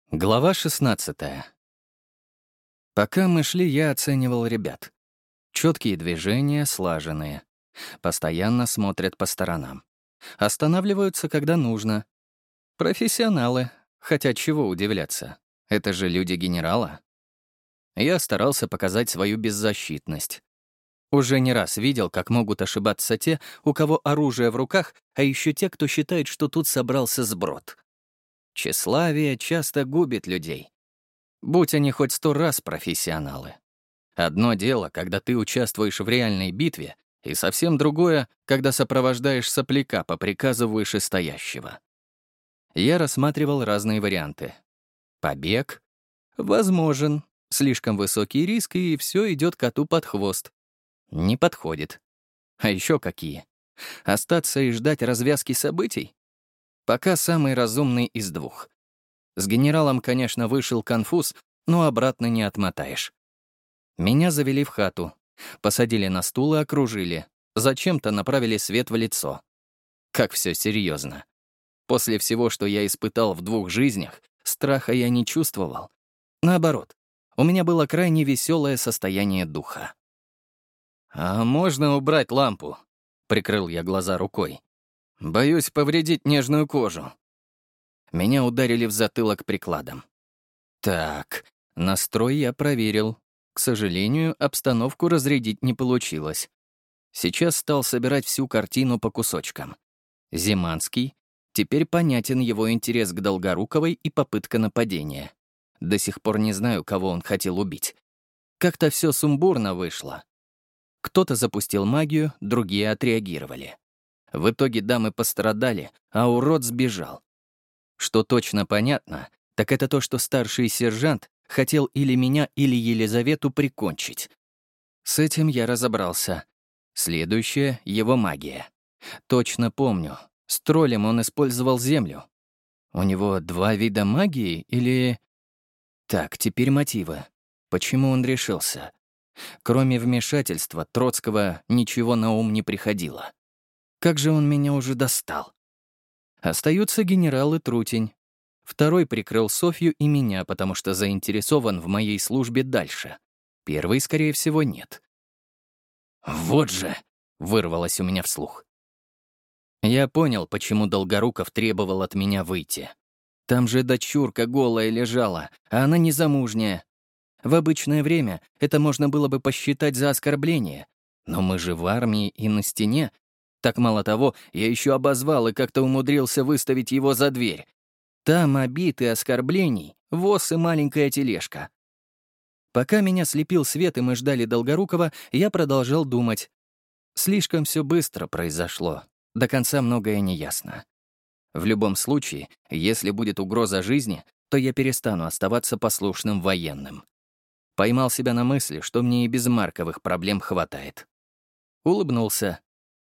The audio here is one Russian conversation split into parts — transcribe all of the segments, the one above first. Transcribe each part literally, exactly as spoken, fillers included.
Глава шестнадцатая. Пока мы шли, я оценивал ребят. Четкие движения, слаженные. Постоянно смотрят по сторонам. Останавливаются, когда нужно. Профессионалы. Хотя чего удивляться? Это же люди генерала. Я старался показать свою беззащитность. Уже не раз видел, как могут ошибаться те, у кого оружие в руках, а еще те, кто считает, что тут собрался сброд. Тщеславие часто губит людей. Будь они хоть сто раз профессионалы. Одно дело, когда ты участвуешь в реальной битве, и совсем другое, когда сопровождаешь сопляка по приказу вышестоящего. Я рассматривал разные варианты. Побег? Возможен. Слишком высокий риск, и все идет коту под хвост. Не подходит. А еще какие? Остаться и ждать развязки событий? Пока самый разумный из двух. С генералом, конечно, вышел конфуз, но обратно не отмотаешь. Меня завели в хату. Посадили на стул и окружили. Зачем-то направили свет в лицо. Как все серьезно. После всего, что я испытал в двух жизнях, страха я не чувствовал. Наоборот, у меня было крайне веселое состояние духа. «А можно убрать лампу?» — прикрыл я глаза рукой. «Боюсь повредить нежную кожу». Меня ударили в затылок прикладом. Так, настрой я проверил. К сожалению, обстановку разрядить не получилось. Сейчас стал собирать всю картину по кусочкам. Зиманский. Теперь понятен его интерес к Долгоруковой и попытка нападения. До сих пор не знаю, кого он хотел убить. Как-то все сумбурно вышло. Кто-то запустил магию, другие отреагировали. В итоге дамы пострадали, а урод сбежал. Что точно понятно, так это то, что старший сержант хотел или меня, или Елизавету прикончить. С этим я разобрался. Следующее — его магия. Точно помню, с троллем он использовал землю. У него два вида магии или... Так, теперь мотивы. Почему он решился? Кроме вмешательства Троцкого ничего на ум не приходило. Как же он меня уже достал. Остаются генерал и Трутень. Второй прикрыл Софью и меня, потому что заинтересован в моей службе дальше. Первый, скорее всего, нет. «Вот же!» — вырвалось у меня вслух. Я понял, почему Долгоруков требовал от меня выйти. Там же дочурка голая лежала, а она незамужняя. В обычное время это можно было бы посчитать за оскорбление. Но мы же в армии и на стене. Так мало того, я еще обозвал и как-то умудрился выставить его за дверь. Там обид и оскорблений, воз и маленькая тележка. Пока меня слепил свет и мы ждали Долгорукова, я продолжал думать. Слишком все быстро произошло. До конца многое не ясно. В любом случае, если будет угроза жизни, то я перестану оставаться послушным военным. Поймал себя на мысли, что мне и без Марковых проблем хватает. Улыбнулся.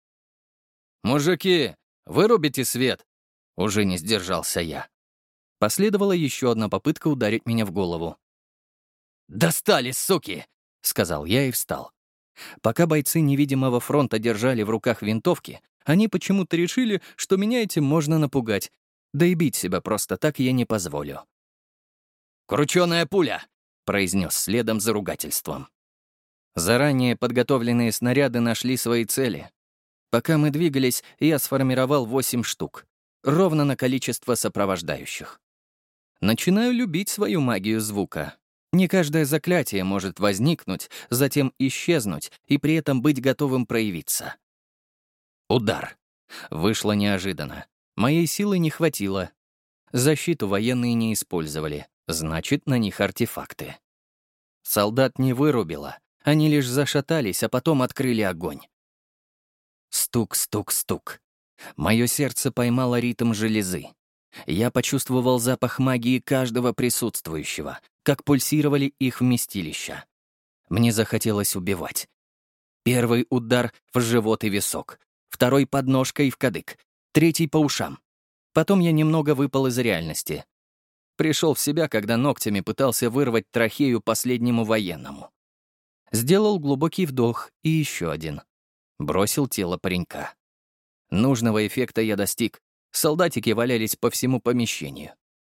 «Мужики, вырубите свет!» Уже не сдержался я. Последовала еще одна попытка ударить меня в голову. «Достали, суки!» — сказал я и встал. Пока бойцы невидимого фронта держали в руках винтовки, они почему-то решили, что меня этим можно напугать. Да и бить себя просто так я не позволю. «Крученая пуля!» — произнес следом за ругательством. Заранее подготовленные снаряды нашли свои цели. Пока мы двигались, я сформировал восемь штук. Ровно на количество сопровождающих. Начинаю любить свою магию звука. Не каждое заклятие может возникнуть, затем исчезнуть и при этом быть готовым проявиться. Удар. Вышло неожиданно. Моей силы не хватило. Защиту военные не использовали, значит, на них артефакты. Солдат не вырубило, они лишь зашатались, а потом открыли огонь. Стук, стук, стук. Мое сердце поймало ритм железы. Я почувствовал запах магии каждого присутствующего, как пульсировали их вместилища. Мне захотелось убивать. Первый удар в живот и висок, второй под ножкой и в кадык, третий по ушам. Потом я немного выпал из реальности. Пришел в себя, когда ногтями пытался вырвать трахею последнему военному. Сделал глубокий вдох и еще один. Бросил тело паренька. Нужного эффекта я достиг. Солдатики валялись по всему помещению.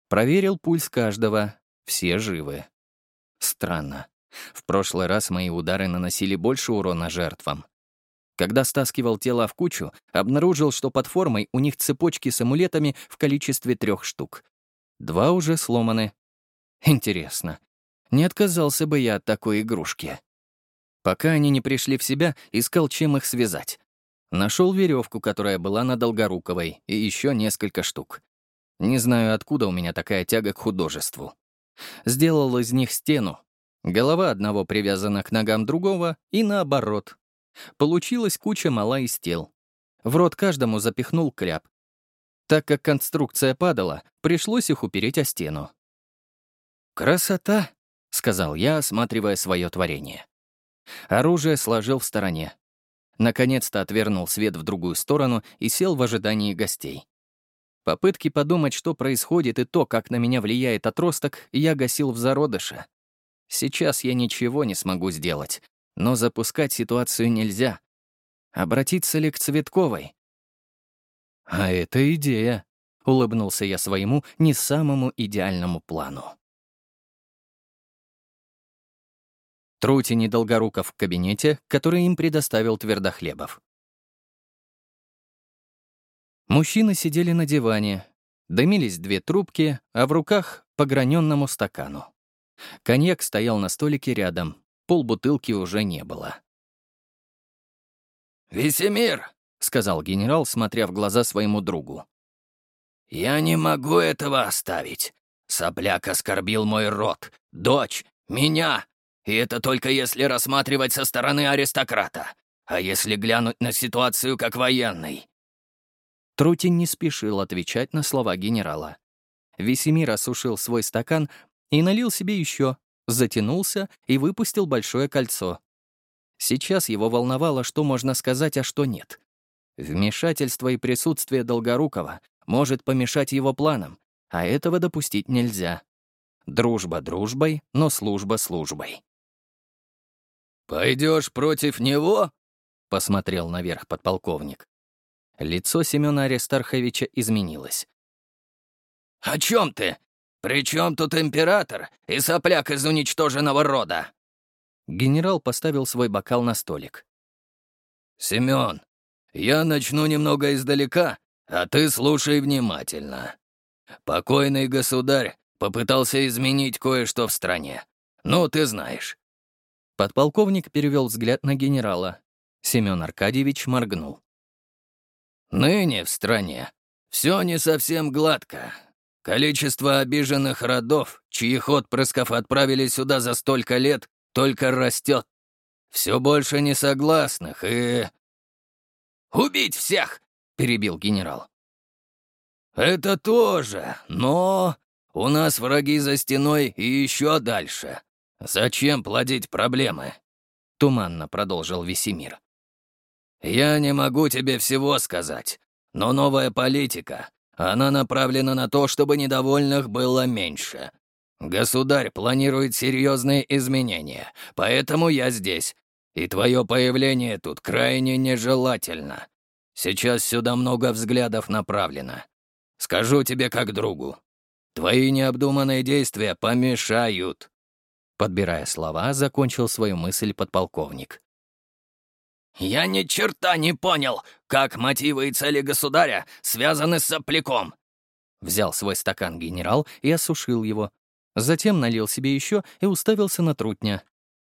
Проверил пульс каждого. Все живы. Странно. В прошлый раз мои удары наносили больше урона жертвам. Когда стаскивал тела в кучу, обнаружил, что под формой у них цепочки с амулетами в количестве трех штук. Два уже сломаны. Интересно, не отказался бы я от такой игрушки. Пока они не пришли в себя, искал, чем их связать. Нашел веревку, которая была на Долгоруковой, и еще несколько штук. Не знаю, откуда у меня такая тяга к художеству. Сделал из них стену. Голова одного привязана к ногам другого и наоборот. Получилась куча мала из тел. В рот каждому запихнул кляп. Так как конструкция падала, пришлось их упереть о стену. «Красота!» — сказал я, осматривая свое творение. Оружие сложил в стороне. Наконец-то отвернул свет в другую сторону и сел в ожидании гостей. Попытки подумать, что происходит и то, как на меня влияет отросток, я гасил в зародыше. Сейчас я ничего не смогу сделать, но запускать ситуацию нельзя. Обратиться ли к Цветковой? А это идея. Улыбнулся я своему не самому идеальному плану. Трутень и Долгоруков в кабинете, который им предоставил Твердохлебов. Мужчины сидели на диване. Дымились две трубки, а в руках — по граненному стакану. Коньяк стоял на столике рядом, полбутылки уже не было. «Весемир», — сказал генерал, смотря в глаза своему другу. «Я не могу этого оставить. Сопляк оскорбил мой род, дочь, меня. И это только если рассматривать со стороны аристократа. А если глянуть на ситуацию как военный?» Трутень не спешил отвечать на слова генерала. Весемир осушил свой стакан и налил себе еще, затянулся и выпустил большое кольцо. Сейчас его волновало, что можно сказать, а что нет. Вмешательство и присутствие Долгорукова может помешать его планам, а этого допустить нельзя. Дружба дружбой, но служба службой. «Пойдешь против него?» — посмотрел наверх подполковник. Лицо Семёна Аристарховича изменилось. «О чем ты? При чем тут император и сопляк из уничтоженного рода?» Генерал поставил свой бокал на столик. «Семён, я начну немного издалека, а ты слушай внимательно. Покойный государь попытался изменить кое-что в стране. Ну, ты знаешь». Подполковник перевел взгляд на генерала. Семён Аркадьевич моргнул. «Ныне в стране все не совсем гладко. Количество обиженных родов, чьих отпрысков отправили сюда за столько лет, только растет. Все больше несогласных и...» «Убить всех!» — перебил генерал. «Это тоже, но у нас враги за стеной и еще дальше. Зачем плодить проблемы?» — туманно продолжил Весемир. «Я не могу тебе всего сказать, но новая политика, она направлена на то, чтобы недовольных было меньше. Государь планирует серьезные изменения, поэтому я здесь, и твое появление тут крайне нежелательно. Сейчас сюда много взглядов направлено. Скажу тебе как другу, твои необдуманные действия помешают». Подбирая слова, закончил свою мысль подполковник. «Я ни черта не понял, как мотивы и цели государя связаны с сопляком!» Взял свой стакан генерал и осушил его. Затем налил себе еще и уставился на Трутня.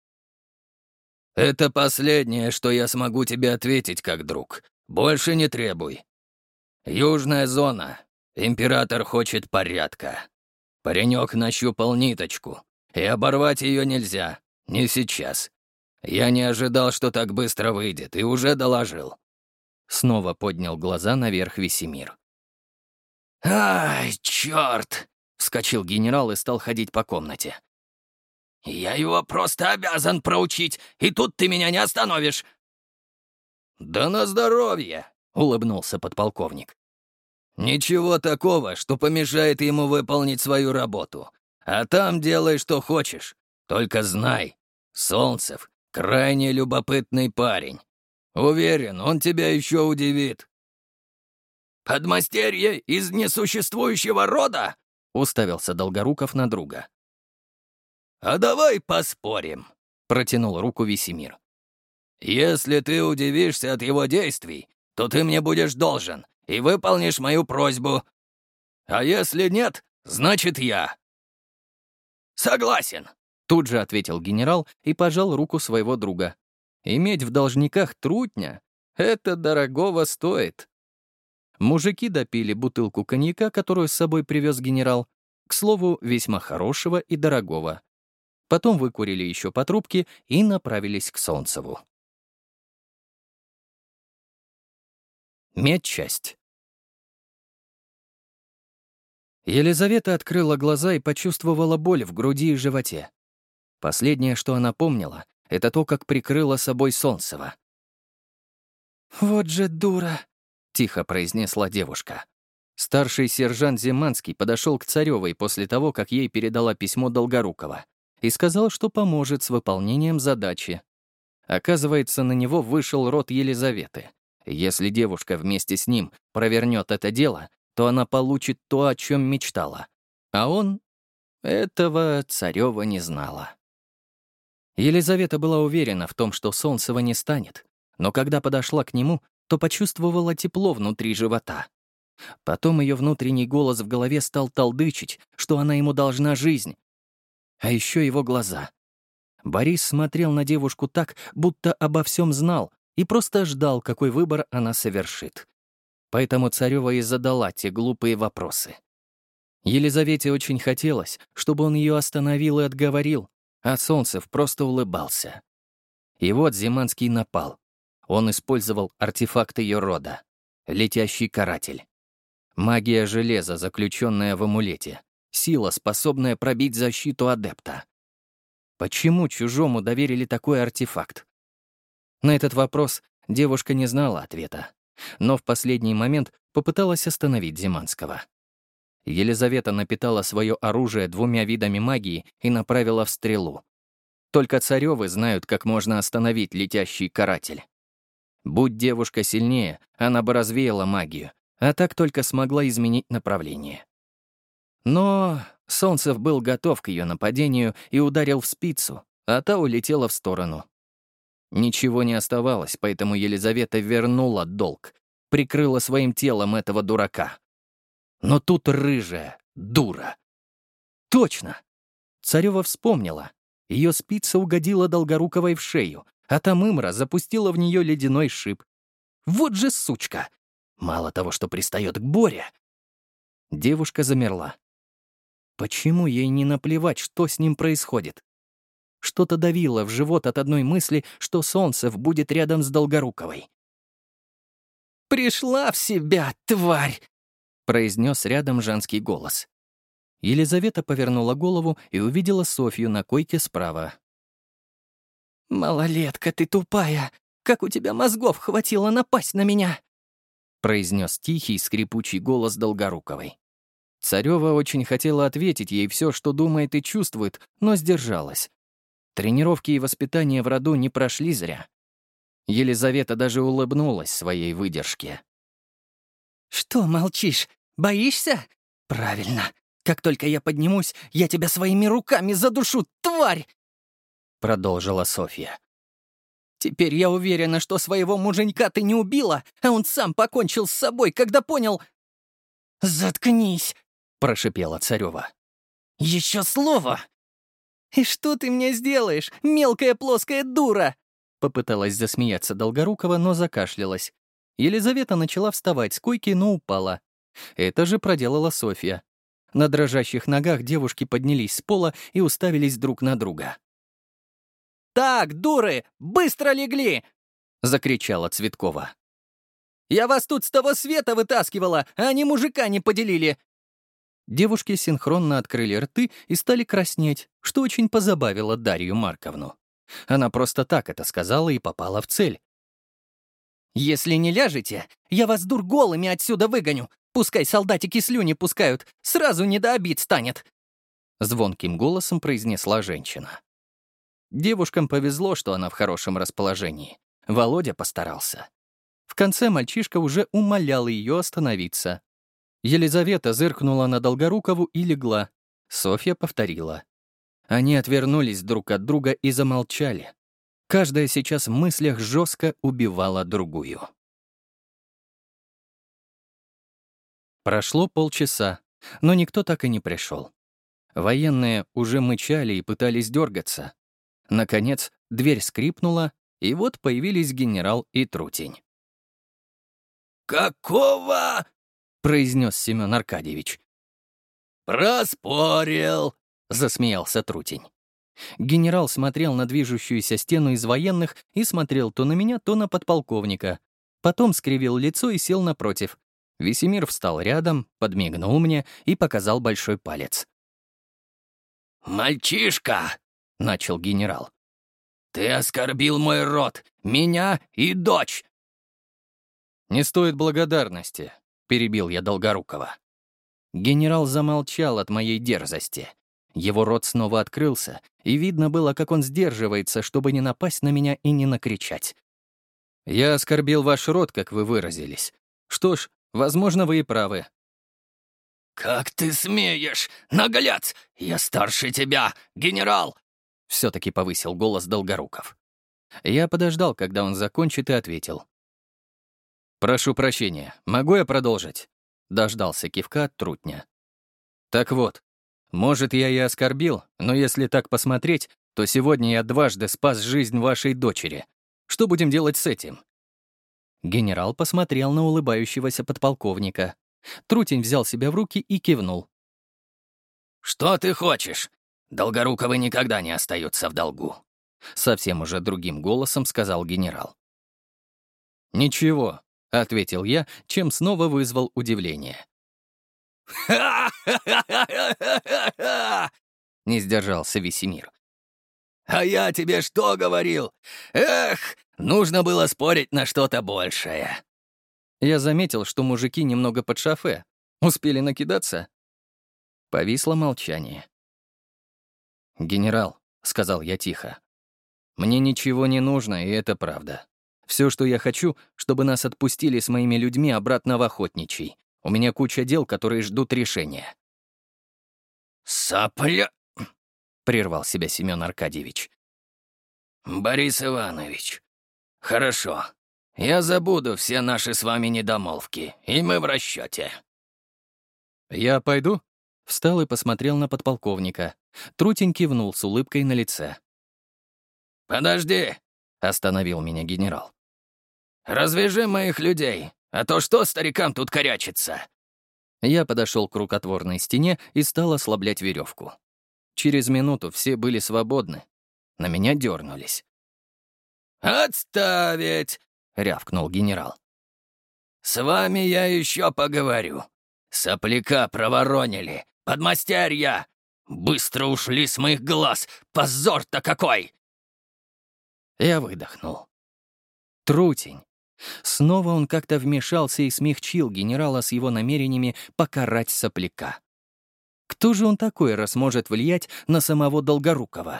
«Это последнее, что я смогу тебе ответить как друг. Больше не требуй. Южная зона. Император хочет порядка. Паренек нащупал ниточку, и оборвать ее нельзя. Не сейчас. Я не ожидал, что так быстро выйдет, и уже доложил». Снова поднял глаза наверх Весемир. «Ай, черт!» — вскочил генерал и стал ходить по комнате. «Я его просто обязан проучить, и тут ты меня не остановишь!» «Да на здоровье!» — улыбнулся подполковник. «Ничего такого, что помешает ему выполнить свою работу. А там делай, что хочешь. Только знай, Солнцев — крайне любопытный парень. Уверен, он тебя еще удивит». «Подмастерье из несуществующего рода?» — уставился Долгоруков на друга. «А давай поспорим», — протянул руку Весемир. «Если ты удивишься от его действий, то ты мне будешь должен и выполнишь мою просьбу. А если нет, значит я». «Согласен», — тут же ответил генерал и пожал руку своего друга. Иметь в должниках трутня — это дорогого стоит. Мужики допили бутылку коньяка, которую с собой привез генерал, к слову, весьма хорошего и дорогого. Потом выкурили еще по трубке и направились к Солнцеву. Медчасть. Елизавета открыла глаза и почувствовала боль в груди и животе. Последнее, что она помнила, это то, как прикрыла собой Солнцева. «Вот же дура!» — тихо произнесла девушка. Старший сержант Зиманский подошел к Царевой после того, как ей передала письмо Долгорукова, и сказал, что поможет с выполнением задачи. Оказывается, на него вышел род Елизаветы. Если девушка вместе с ним провернет это дело, то она получит то, о чем мечтала. А он... Этого Царева не знала. Елизавета была уверена в том, что Солнцева не станет, но когда подошла к нему, то почувствовала тепло внутри живота. Потом ее внутренний голос в голове стал толдычить, что она ему должна жизнь. А еще его глаза. Борис смотрел на девушку так, будто обо всем знал, и просто ждал, какой выбор она совершит. Поэтому Царева и задала те глупые вопросы. Елизавете очень хотелось, чтобы он ее остановил и отговорил, а Солнцев просто улыбался. И вот Зиманский напал. Он использовал артефакт ее рода — летящий каратель. Магия железа, заключенная в амулете. Сила, способная пробить защиту адепта. Почему чужому доверили такой артефакт? На этот вопрос девушка не знала ответа, но в последний момент попыталась остановить Зиманского. Елизавета напитала свое оружие двумя видами магии и направила в стрелу. Только Царевы знают, как можно остановить летящий каратель. Будь девушка сильнее, она бы развеяла магию, а так только смогла изменить направление. Но Солнцев был готов к ее нападению и ударил в спицу, а та улетела в сторону. Ничего не оставалось, поэтому Елизавета вернула долг, прикрыла своим телом этого дурака. Но тут рыжая дура. Точно! Царева вспомнила. Ее спица угодила Долгоруковой в шею, а та мымра запустила в нее ледяной шип. Вот же сучка! Мало того, что пристает к Боре. Девушка замерла. Почему ей не наплевать, что с ним происходит? Что-то давило в живот от одной мысли, что Солнцев будет рядом с Долгоруковой. «Пришла в себя, тварь!» — произнес рядом женский голос. Елизавета повернула голову и увидела Софью на койке справа. «Малолетка ты тупая! Как у тебя мозгов хватило напасть на меня?» — произнес тихий, скрипучий голос Долгоруковой. Царева очень хотела ответить ей все, что думает и чувствует, но сдержалась. Тренировки и воспитание в роду не прошли зря. Елизавета даже улыбнулась своей выдержке. «Что молчишь? Боишься? Правильно. Как только я поднимусь, я тебя своими руками задушу, тварь!» Продолжила Софья. «Теперь я уверена, что своего муженька ты не убила, а он сам покончил с собой, когда понял...» «Заткнись!» — прошипела Царева. «Еще слово!» «И что ты мне сделаешь, мелкая плоская дура?» Попыталась засмеяться Долгорукова, но закашлялась. Елизавета начала вставать с койки, но упала. Это же проделала Софья. На дрожащих ногах девушки поднялись с пола и уставились друг на друга. «Так, дуры, быстро легли!» — закричала Цветкова. «Я вас тут с того света вытаскивала, а они мужика не поделили!» Девушки синхронно открыли рты и стали краснеть, что очень позабавило Дарью Марковну. Она просто так это сказала и попала в цель. «Если не ляжете, я вас, дур, голыми отсюда выгоню. Пускай солдатики слюни пускают, сразу не до обид станет!» Звонким голосом произнесла женщина. Девушкам повезло, что она в хорошем расположении. Володя постарался. В конце мальчишка уже умолял ее остановиться. Елизавета зыркнула на Долгорукову и легла. Софья повторила. Они отвернулись друг от друга и замолчали. Каждая сейчас в мыслях жестко убивала другую. Прошло полчаса, но никто так и не пришел. Военные уже мычали и пытались дергаться. Наконец, дверь скрипнула, и вот появились генерал и Трутень. «Какого?» — произнес Семен Аркадьевич. «Проспорил!» — засмеялся Трутень. Генерал смотрел на движущуюся стену из военных и смотрел то на меня, то на подполковника. Потом скривил лицо и сел напротив. Весемир встал рядом, подмигнул мне и показал большой палец. «Мальчишка!» — начал генерал. «Ты оскорбил мой род, меня и дочь!» «Не стоит благодарности», — перебил я Долгорукова. Генерал замолчал от моей дерзости. Его рот снова открылся, и видно было, как он сдерживается, чтобы не напасть на меня и не накричать. «Я оскорбил ваш род, как вы выразились. Что ж, возможно, вы и правы». «Как ты смеешь, наглец! Я старше тебя, генерал!» Все-таки повысил голос Долгоруков. Я подождал, когда он закончит, и ответил. «Прошу прощения, могу я продолжить?» Дождался кивка от Трутня. «Так вот, может, я и оскорбил, но если так посмотреть, то сегодня я дважды спас жизнь вашей дочери. Что будем делать с этим?» Генерал посмотрел на улыбающегося подполковника. Трутень взял себя в руки и кивнул. «Что ты хочешь? Долгоруковы никогда не остаются в долгу», — совсем уже другим голосом сказал генерал. «Ничего», — ответил я, чем снова вызвал удивление. «Ха-ха-ха-ха-ха-ха!» — не сдержался Весемир. «А я тебе что говорил? Эх, нужно было спорить на что-то большее». Я заметил, что мужики немного под шофе. Успели накидаться? Повисло молчание. «Генерал», — сказал я тихо, — «мне ничего не нужно, и это правда. Все, что я хочу, чтобы нас отпустили с моими людьми обратно в Охотничий. У меня куча дел, которые ждут решения». «Сопля...» — прервал себя Семен Аркадьевич. «Борис Иванович, хорошо. Я забуду все наши с вами недомолвки, и мы в расчете». «Я пойду?» — встал и посмотрел на подполковника. Трутень кивнул с улыбкой на лице. «Подожди», — остановил меня генерал. «Развяжи моих людей, а то что старикам тут корячиться?» Я подошел к рукотворной стене и стал ослаблять веревку. Через минуту все были свободны. На меня дернулись. «Отставить!» — рявкнул генерал. «С вами я еще поговорю. Сопляка проворонили, подмастерья! Быстро ушли с моих глаз! Позор-то какой!» Я выдохнул. Трутень. Снова он как-то вмешался и смягчил генерала с его намерениями покарать сопляка. Кто же он такой, раз может влиять на самого Долгорукова?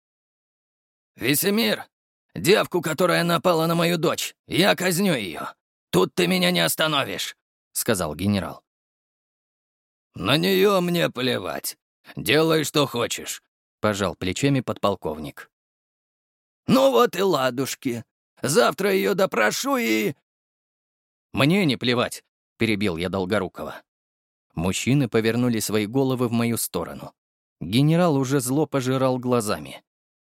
«Весемир, девку, которая напала на мою дочь, я казню ее. Тут ты меня не остановишь», — сказал генерал. «На нее мне плевать. Делай, что хочешь», — пожал плечами подполковник. «Ну вот и ладушки. Завтра ее допрошу и...» «Мне не плевать», — перебил я Долгорукова. Мужчины повернули свои головы в мою сторону. Генерал уже зло пожирал глазами.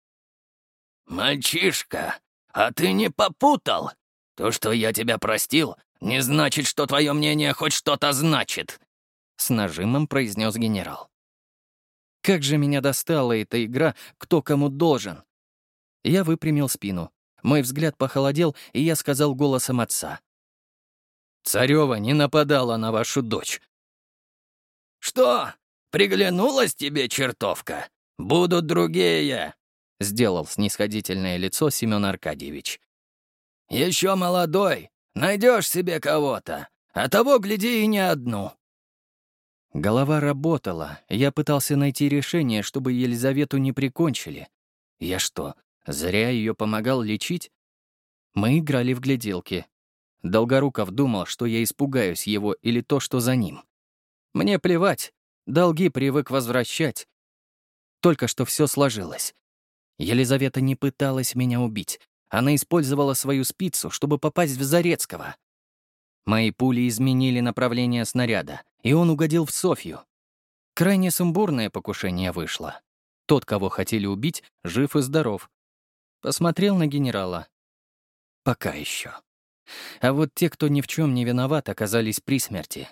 «Мальчишка, а ты не попутал? То, что я тебя простил, не значит, что твое мнение хоть что-то значит», — с нажимом произнес генерал. Как же меня достала эта игра «Кто кому должен». Я выпрямил спину. Мой взгляд похолодел, и я сказал голосом отца. «Царева не нападала на вашу дочь». «Что, приглянулась тебе чертовка? Будут другие», — сделал снисходительное лицо Семен Аркадьевич. «Еще молодой, найдешь себе кого-то, а того, гляди, и не одну». Голова работала, я пытался найти решение, чтобы Елизавету не прикончили. Я что, зря ее помогал лечить? Мы играли в гляделки. Долгоруков думал, что я испугаюсь его или то, что за ним. Мне плевать, долги привык возвращать. Только что все сложилось. Елизавета не пыталась меня убить. Она использовала свою спицу, чтобы попасть в Зарецкого. Мои пули изменили направление снаряда, и он угодил в Софью. Крайне сумбурное покушение вышло. Тот, кого хотели убить, жив и здоров. Посмотрел на генерала. Пока еще. А вот те, кто ни в чем не виноват, оказались при смерти.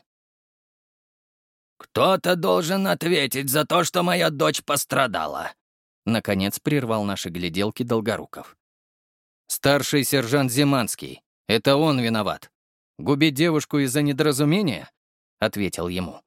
«Кто-то должен ответить за то, что моя дочь пострадала», — наконец прервал наши гляделки Долгоруков. «Старший сержант Зиманский. Это он виноват. Губить девушку из-за недоразумения?» — ответил ему.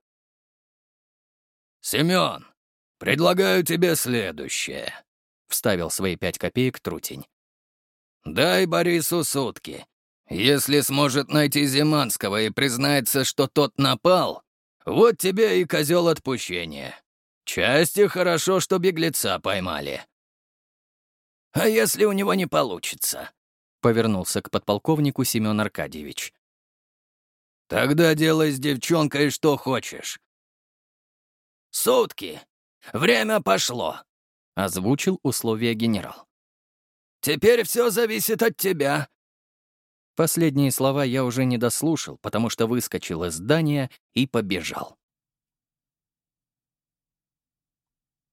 «Семён, предлагаю тебе следующее», — вставил свои пять копеек Трутень. «Дай Борису сутки. Если сможет найти Зиманского и признается, что тот напал, вот тебе и козел отпущения. Части хорошо, что беглеца поймали». «А если у него не получится?» — повернулся к подполковнику Семён Аркадьевич. «Тогда делай с девчонкой что хочешь». «Сутки. Время пошло», — озвучил условия генерал. «Теперь все зависит от тебя». Последние слова я уже не дослушал, потому что выскочил из здания и побежал.